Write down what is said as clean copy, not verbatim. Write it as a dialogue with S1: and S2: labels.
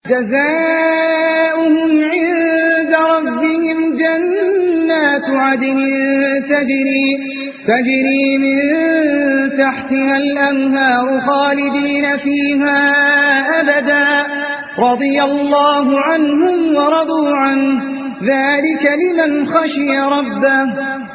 S1: جزاؤهم عند ربهم جنات عدن تجري من تحتها الأنهار خالدين فيها أبدا رضي الله عنهم ورضوا عنه ذلك لمن خشي ربه